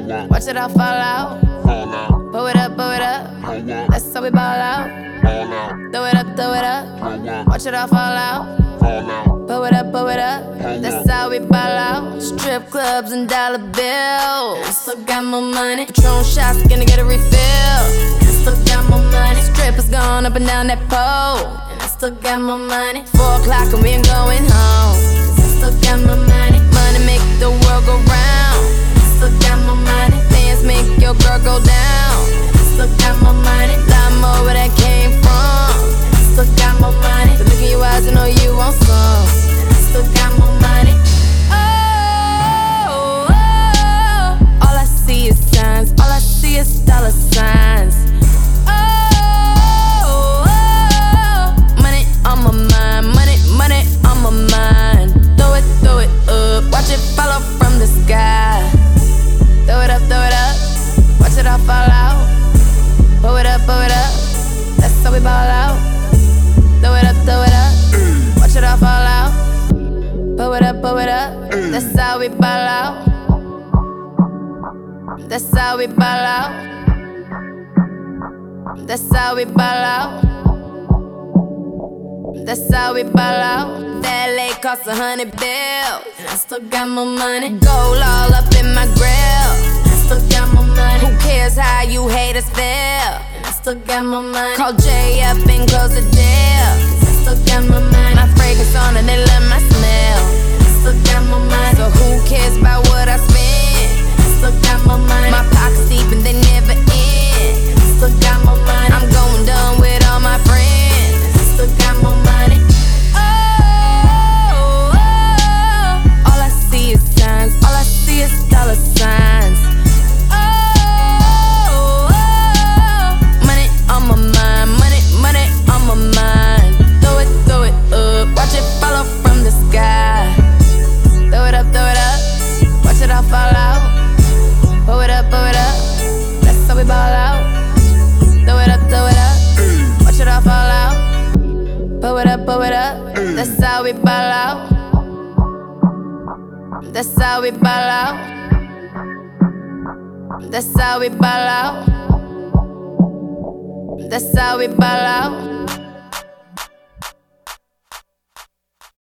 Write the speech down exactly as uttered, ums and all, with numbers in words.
Watch it all fall out. Pull it up, pull it up. That's how we ball out. Throw it up, throw it up. Watch it all fall out. Pull it up, pull it up. That's how we ball out. Strip clubs and dollar bills. Still got more money. Patron shots, gonna get a refill. Still got more money. Strippers going up and down that pole. And I still got more money. Four o'clock and we ain't going home. Cause I still got more money. Money make the world go round. I still got more money. Dance make your girl go down. I still got more money. Lot more where that came from. I still got more money. The look in your eyes, I know you want some. And I still got more money. Oh, oh, all I see is signs. All I see is dollar signs. Oh, oh, money on my mind. Money, money on my mind. Throw it, throw it up. Watch it follow from the sky. Throw it up, throw it up. Watch it all fall out. Pull it up, pull it up. That's how we ball out. Throw it up, throw it up. Watch it all fall out. Pull it up, pull it up. That's how we ball out. That's how we ball out. That's how we ball out. That's how we ball out. That L A cost a hundred bills. And I still got more money. Gold all up in my grill. And I still got more money. Who cares how you haters feel? And I still got more money. Call Jay up and close the deal. Cause I still got more money. My fragrance on and they love my smell. And I still got more money. So who cares about what I spend? And I still got more money. My pockets deep and they never end. And I still got more money. I'm going dumb with all my friends. And I still got more money. Oh, oh, all I see is signs. All I see is dollar signs. Oh, oh, money on my mind. Money, money on my mind. Throw it, throw it up. Watch it follow from the sky. Throw it up, throw it up. Watch it all fall out. Pull it up, pull it up. That's how we ball out. Throw it up, throw it up. Watch it all fall out. Pull it up, pull it up. That's how we ball out. That's how we ball out. That's how we ball out. That's how we ball out.